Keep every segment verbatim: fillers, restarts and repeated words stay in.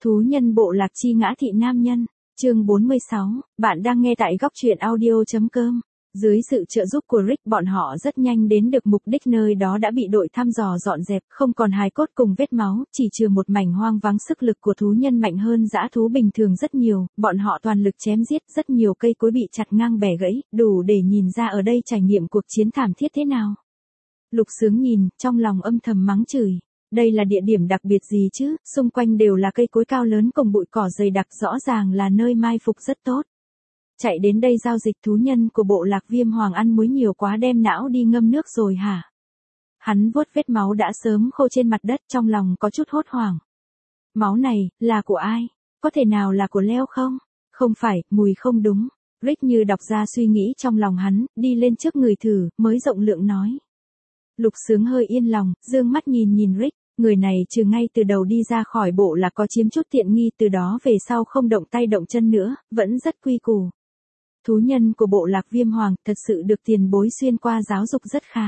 Thú nhân bộ lạc chi ngã thị nam nhân, chương bốn mươi sáu, bạn đang nghe tại góc truyện audio.com. Dưới sự trợ giúp của Rick, bọn họ rất nhanh đến được mục đích, nơi đó đã bị đội thăm dò dọn dẹp, không còn hài cốt cùng vết máu, chỉ trừ một mảnh hoang vắng. Sức lực của thú nhân mạnh hơn dã thú bình thường rất nhiều, bọn họ toàn lực chém giết, rất nhiều cây cối bị chặt ngang bẻ gãy, đủ để nhìn ra ở đây trải nghiệm cuộc chiến thảm thiết thế nào. Lục Sướng nhìn, trong lòng âm thầm mắng chửi. Đây là địa điểm đặc biệt gì chứ, xung quanh đều là cây cối cao lớn cùng bụi cỏ dày đặc, rõ ràng là nơi mai phục rất tốt. Chạy đến đây giao dịch thú nhân của bộ lạc Viêm Hoàng ăn muối nhiều quá đem não đi ngâm nước rồi hả? Hắn vuốt vết máu đã sớm khô trên mặt đất, trong lòng có chút hốt hoảng. Máu này, là của ai? Có thể nào là của Leo không? Không phải, mùi không đúng. Rick như đọc ra suy nghĩ trong lòng hắn, đi lên trước người thử, mới rộng lượng nói. Lục Sướng hơi yên lòng, dương mắt nhìn nhìn Rick. Người này trừ ngay từ đầu đi ra khỏi bộ là có chiếm chút tiện nghi, từ đó về sau không động tay động chân nữa, vẫn rất quy củ. Thú nhân của bộ lạc Viêm Hoàng thật sự được tiền bối xuyên qua giáo dục rất khá.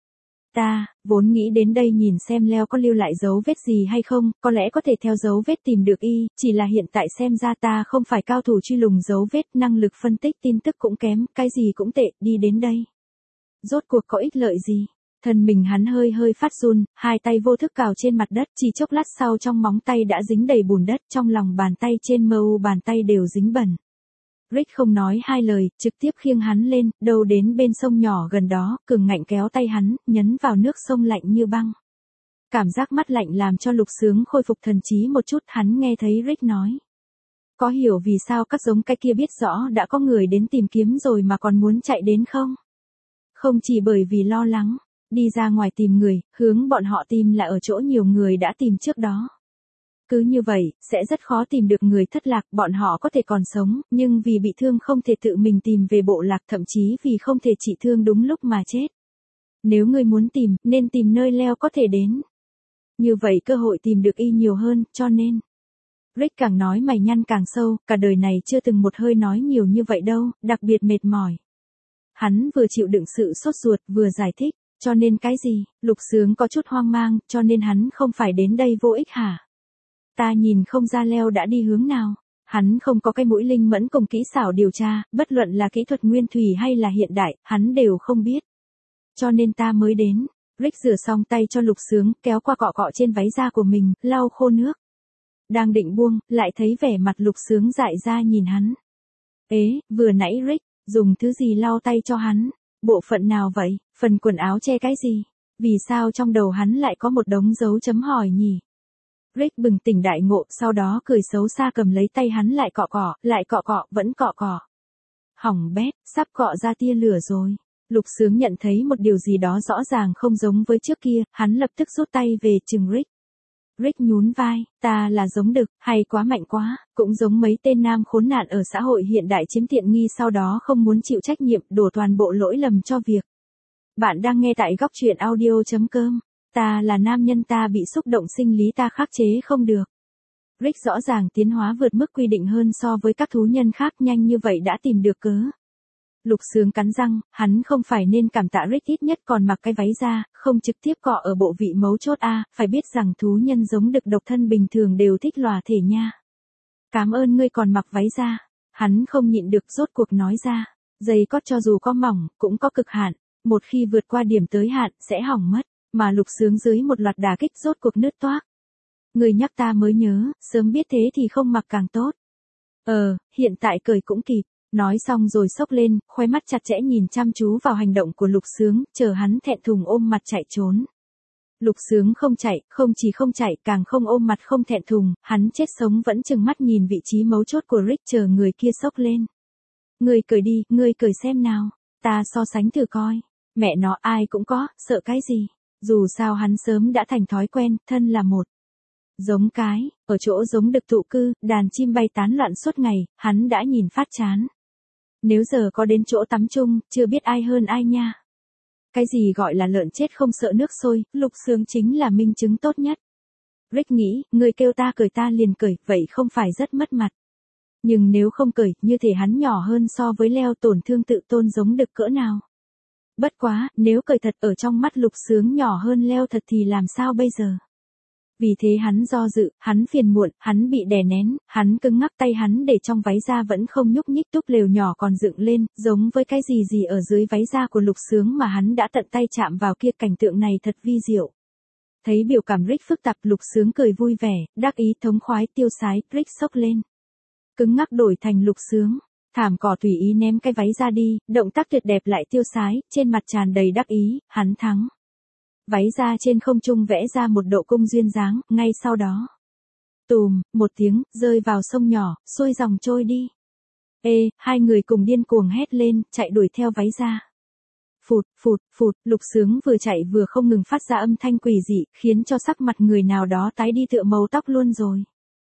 Ta, vốn nghĩ đến đây nhìn xem Leo có lưu lại dấu vết gì hay không, có lẽ có thể theo dấu vết tìm được y, chỉ là hiện tại xem ra ta không phải cao thủ truy lùng dấu vết, năng lực phân tích tin tức cũng kém, cái gì cũng tệ, đi đến đây. Rốt cuộc có ích lợi gì? Thân mình hắn hơi hơi phát run, hai tay vô thức cào trên mặt đất, chỉ chốc lát sau trong móng tay đã dính đầy bùn đất, trong lòng bàn tay trên mờ u bàn tay đều dính bẩn. Rick không nói hai lời, trực tiếp khiêng hắn lên, đầu đến bên sông nhỏ gần đó, cường ngạnh kéo tay hắn, nhấn vào nước sông lạnh như băng. Cảm giác mát lạnh làm cho Lục Sướng khôi phục thần trí một chút, hắn nghe thấy Rick nói. Có hiểu vì sao các giống cái kia biết rõ đã có người đến tìm kiếm rồi mà còn muốn chạy đến không? Không chỉ bởi vì lo lắng. Đi ra ngoài tìm người, hướng bọn họ tìm là ở chỗ nhiều người đã tìm trước đó. Cứ như vậy, sẽ rất khó tìm được người thất lạc, bọn họ có thể còn sống, nhưng vì bị thương không thể tự mình tìm về bộ lạc, thậm chí vì không thể trị thương đúng lúc mà chết. Nếu ngươi muốn tìm, nên tìm nơi Leo có thể đến. Như vậy cơ hội tìm được y nhiều hơn, cho nên. Rick càng nói mày nhăn càng sâu, cả đời này chưa từng một hơi nói nhiều như vậy đâu, đặc biệt mệt mỏi. Hắn vừa chịu đựng sự sốt ruột, vừa giải thích. Cho nên cái gì? Lục Sướng có chút hoang mang, cho nên hắn không phải đến đây vô ích hả? Ta nhìn không ra Leo đã đi hướng nào. Hắn không có cái mũi linh mẫn cùng kỹ xảo điều tra, bất luận là kỹ thuật nguyên thủy hay là hiện đại, hắn đều không biết. Cho nên ta mới đến. Rick rửa xong tay cho Lục Sướng, kéo qua cọ cọ trên váy da của mình, lau khô nước. Đang định buông, lại thấy vẻ mặt Lục Sướng dại ra nhìn hắn. Ế, vừa nãy Rick, dùng thứ gì lau tay cho hắn? Bộ phận nào vậy? Phần quần áo che cái gì? Vì sao trong đầu hắn lại có một đống dấu chấm hỏi nhỉ? Rick bừng tỉnh đại ngộ, sau đó cười xấu xa cầm lấy tay hắn lại cọ cọ, lại cọ cọ, vẫn cọ cọ. Hỏng bét, sắp cọ ra tia lửa rồi. Lục Sướng nhận thấy một điều gì đó rõ ràng không giống với trước kia, hắn lập tức rút tay về chừng Rick. Rick nhún vai, ta là giống đực, hay quá mạnh quá, cũng giống mấy tên nam khốn nạn ở xã hội hiện đại chiếm tiện nghi sau đó không muốn chịu trách nhiệm, đổ toàn bộ lỗi lầm cho việc. Bạn đang nghe tại góc truyện audio.com. Ta là nam nhân, ta bị xúc động sinh lý, ta khắc chế không được. Rick rõ ràng tiến hóa vượt mức quy định hơn so với các thú nhân khác, nhanh như vậy đã tìm được cớ. Lục Sướng cắn răng, hắn không phải nên cảm tạ Rick, ít nhất còn mặc cái váy da, không trực tiếp cọ ở bộ vị mấu chốt a, à, phải biết rằng thú nhân giống đực độc thân bình thường đều thích lòa thể nha. Cảm ơn ngươi còn mặc váy da. Hắn không nhịn được rốt cuộc nói ra, giày cót cho dù có mỏng, cũng có cực hạn, một khi vượt qua điểm tới hạn, sẽ hỏng mất, mà Lục Sướng dưới một loạt đả kích rốt cuộc nứt toác. Ngươi nhắc ta mới nhớ, sớm biết thế thì không mặc càng tốt. Ờ, hiện tại cởi cũng kịp. Nói xong rồi xốc lên, khóe mắt chặt chẽ nhìn chăm chú vào hành động của Lục Sướng, chờ hắn thẹn thùng ôm mặt chạy trốn. Lục Sướng không chạy, không chỉ không chạy, càng không ôm mặt không thẹn thùng, hắn chết sống vẫn chừng mắt nhìn vị trí mấu chốt của Rick, chờ người kia xốc lên. Ngươi cởi đi, ngươi cởi xem nào, ta so sánh thử coi. Mẹ nó, ai cũng có, sợ cái gì? Dù sao hắn sớm đã thành thói quen, thân là một. Giống cái, ở chỗ giống đực tụ cư, đàn chim bay tán loạn suốt ngày, hắn đã nhìn phát chán. Nếu giờ có đến chỗ tắm chung, chưa biết ai hơn ai nha. Cái gì gọi là lợn chết không sợ nước sôi, Lục Sướng chính là minh chứng tốt nhất. Rick nghĩ, người kêu ta cởi ta liền cởi, vậy không phải rất mất mặt. Nhưng nếu không cởi, như thể hắn nhỏ hơn so với Leo, tổn thương tự tôn giống đực cỡ nào. Bất quá, nếu cởi thật ở trong mắt Lục Sướng nhỏ hơn Leo thật thì làm sao bây giờ? Vì thế hắn do dự, hắn phiền muộn, hắn bị đè nén, hắn cứng ngắc, tay hắn để trong váy da vẫn không nhúc nhích, túp lều nhỏ còn dựng lên, giống với cái gì gì ở dưới váy da của Lục Sướng mà hắn đã tận tay chạm vào kia, cảnh tượng này thật vi diệu. Thấy biểu cảm Rick phức tạp, Lục Sướng cười vui vẻ, đắc ý, thống khoái, tiêu sái. Rick sốc lên. Cứng ngắc đổi thành Lục Sướng. Thảm cỏ tùy ý ném cái váy ra đi, động tác tuyệt đẹp lại tiêu sái, trên mặt tràn đầy đắc ý, hắn thắng. Váy da trên không trung vẽ ra một độ cung duyên dáng, ngay sau đó. Tùm, một tiếng, rơi vào sông nhỏ, xuôi dòng trôi đi. Ê, hai người cùng điên cuồng hét lên, chạy đuổi theo váy da. Phụt, phụt, phụt, Lục Sướng vừa chạy vừa không ngừng phát ra âm thanh quỷ dị, khiến cho sắc mặt người nào đó tái đi tựa màu tóc luôn rồi.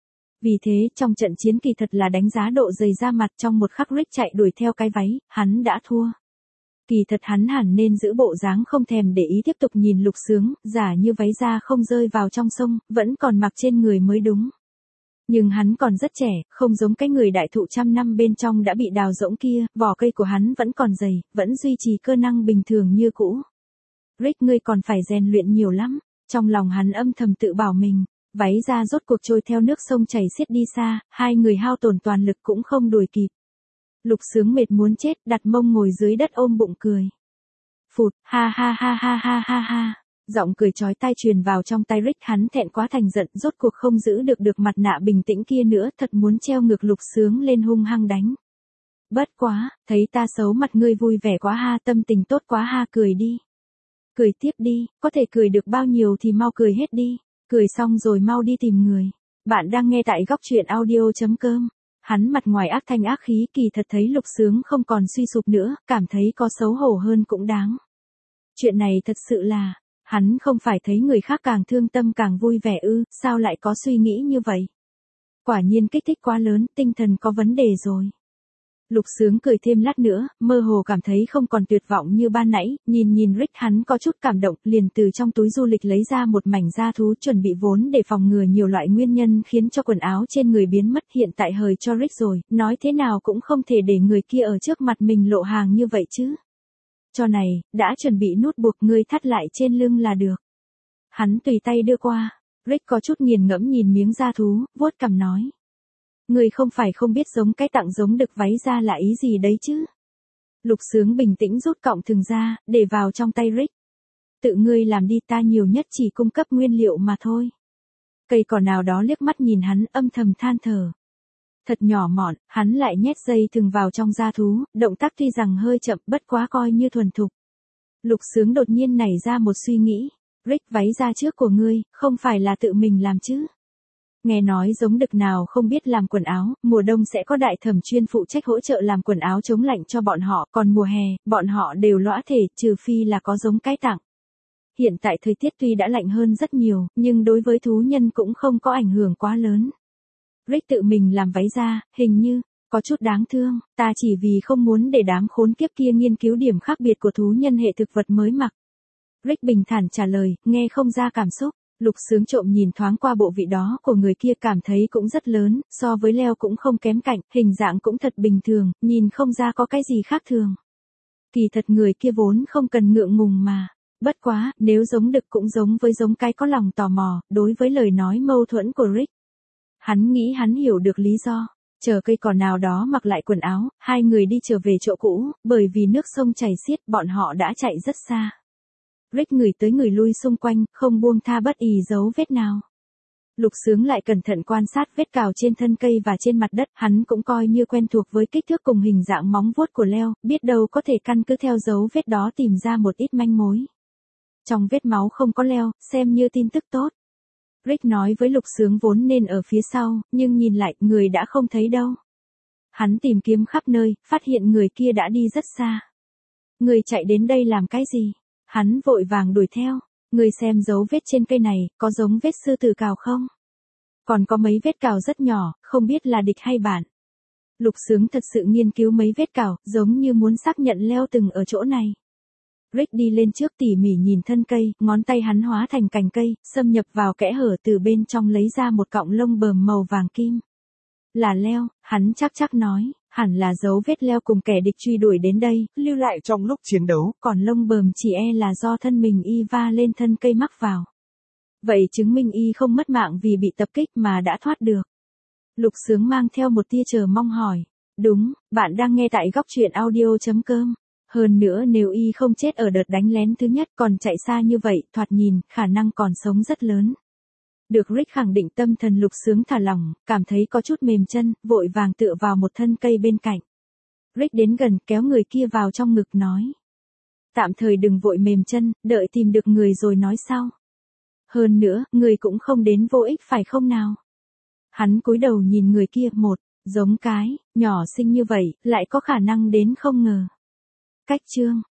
Vì thế, trong trận chiến kỳ thật là đánh giá độ dày da mặt, trong một khắc Rick chạy đuổi theo cái váy, hắn đã thua. Kỳ thật hắn hẳn nên giữ bộ dáng không thèm để ý, tiếp tục nhìn Lục Sướng, giả như váy da không rơi vào trong sông, vẫn còn mặc trên người mới đúng. Nhưng hắn còn rất trẻ, không giống cái người đại thụ trăm năm bên trong đã bị đào rỗng kia, vỏ cây của hắn vẫn còn dày, vẫn duy trì cơ năng bình thường như cũ. Rick, ngươi còn phải rèn luyện nhiều lắm, trong lòng hắn âm thầm tự bảo mình. Váy da rốt cuộc trôi theo nước sông chảy xiết đi xa, hai người hao tổn toàn lực cũng không đuổi kịp. Lục Sướng mệt muốn chết, đặt mông ngồi dưới đất ôm bụng cười. Phụt, ha ha ha ha ha ha ha. Giọng cười chói tai truyền vào trong tai Rick, hắn thẹn quá thành giận, rốt cuộc không giữ được được mặt nạ bình tĩnh kia nữa, thật muốn treo ngược Lục Sướng lên hung hăng đánh. Bất quá, thấy ta xấu mặt ngươi vui vẻ quá ha, tâm tình tốt quá ha, cười đi. Cười tiếp đi, có thể cười được bao nhiêu thì mau cười hết đi. Cười xong rồi mau đi tìm người. Bạn đang nghe tại góc truyện audio chấm com. Hắn mặt ngoài ác thanh ác khí, kỳ thật thấy Lục Sướng không còn suy sụp nữa, cảm thấy có xấu hổ hơn cũng đáng. Chuyện này thật sự là, hắn không phải thấy người khác càng thương tâm càng vui vẻ ư, sao lại có suy nghĩ như vậy? Quả nhiên kích thích quá lớn, tinh thần có vấn đề rồi. Lục Sướng cười thêm lát nữa, mơ hồ cảm thấy không còn tuyệt vọng như ban nãy, nhìn nhìn Rick hắn có chút cảm động, liền từ trong túi du lịch lấy ra một mảnh da thú, chuẩn bị vốn để phòng ngừa nhiều loại nguyên nhân khiến cho quần áo trên người biến mất, hiện tại hời cho Rick rồi, nói thế nào cũng không thể để người kia ở trước mặt mình lộ hàng như vậy chứ. Cho này, đã chuẩn bị nút buộc, ngươi thắt lại trên lưng là được. Hắn tùy tay đưa qua, Rick có chút nghiền ngẫm nhìn miếng da thú, vuốt cằm nói. Người không phải không biết giống cái tặng giống đực váy da là ý gì đấy chứ. Lục Sướng bình tĩnh rút cọng thừng ra, để vào trong tay Rick. Tự ngươi làm đi, ta nhiều nhất chỉ cung cấp nguyên liệu mà thôi. Cây cỏ nào đó liếc mắt nhìn hắn, âm thầm than thở. Thật nhỏ mọn, hắn lại nhét dây thừng vào trong da thú, động tác tuy rằng hơi chậm, bất quá coi như thuần thục. Lục Sướng đột nhiên nảy ra một suy nghĩ. Rick, váy da trước của ngươi, không phải là tự mình làm chứ? Nghe nói giống đực nào không biết làm quần áo, mùa đông sẽ có đại thẩm chuyên phụ trách hỗ trợ làm quần áo chống lạnh cho bọn họ, còn mùa hè, bọn họ đều lõa thể, trừ phi là có giống cái tặng. Hiện tại thời tiết tuy đã lạnh hơn rất nhiều, nhưng đối với thú nhân cũng không có ảnh hưởng quá lớn. Rick tự mình làm váy da, hình như, có chút đáng thương, ta chỉ vì không muốn để đám khốn kiếp kia nghiên cứu điểm khác biệt của thú nhân hệ thực vật mới mặc. Rick bình thản trả lời, nghe không ra cảm xúc. Lục Sướng trộm nhìn thoáng qua bộ vị đó của người kia, cảm thấy cũng rất lớn, so với Leo cũng không kém cạnh, hình dạng cũng thật bình thường, nhìn không ra có cái gì khác thường. Kỳ thật người kia vốn không cần ngượng ngùng mà. Bất quá, nếu giống đực cũng giống với giống cái có lòng tò mò, đối với lời nói mâu thuẫn của Rick. Hắn nghĩ hắn hiểu được lý do. Chờ cây cỏ nào đó mặc lại quần áo, hai người đi trở về chỗ cũ, bởi vì nước sông chảy xiết, bọn họ đã chạy rất xa. Rick người tới người lui xung quanh, không buông tha bất kỳ dấu vết nào. Lục Sướng lại cẩn thận quan sát vết cào trên thân cây và trên mặt đất, hắn cũng coi như quen thuộc với kích thước cùng hình dạng móng vuốt của Leo, biết đâu có thể căn cứ theo dấu vết đó tìm ra một ít manh mối. Trong vết máu không có Leo, xem như tin tức tốt. Rick nói với Lục Sướng vốn nên ở phía sau, nhưng nhìn lại, người đã không thấy đâu. Hắn tìm kiếm khắp nơi, phát hiện người kia đã đi rất xa. Người chạy đến đây làm cái gì? Hắn vội vàng đuổi theo. Người xem dấu vết trên cây này, có giống vết sư tử cào không? Còn có mấy vết cào rất nhỏ, không biết là địch hay bạn. Lục Sướng thật sự nghiên cứu mấy vết cào, giống như muốn xác nhận Leo từng ở chỗ này. Rick đi lên trước tỉ mỉ nhìn thân cây, ngón tay hắn hóa thành cành cây, xâm nhập vào kẽ hở từ bên trong lấy ra một cọng lông bờm màu vàng kim. Là Leo, hắn chắc chắc nói, hẳn là dấu vết Leo cùng kẻ địch truy đuổi đến đây, lưu lại trong lúc chiến đấu, còn lông bờm chỉ e là do thân mình y va lên thân cây mắc vào. Vậy chứng minh y không mất mạng vì bị tập kích mà đã thoát được. Lục Sướng mang theo một tia chờ mong hỏi. Đúng, bạn đang nghe tại góc truyện audio.com. Hơn nữa nếu y không chết ở đợt đánh lén thứ nhất còn chạy xa như vậy, thoạt nhìn, khả năng còn sống rất lớn. Được Rick khẳng định tâm thần Lục Sướng thả lỏng, cảm thấy có chút mềm chân, vội vàng tựa vào một thân cây bên cạnh. Rick đến gần kéo người kia vào trong ngực nói. Tạm thời đừng vội mềm chân, đợi tìm được người rồi nói sau. Hơn nữa, người cũng không đến vô ích phải không nào? Hắn cúi đầu nhìn người kia, một, giống cái, nhỏ xinh như vậy, lại có khả năng đến không ngờ. Cách chương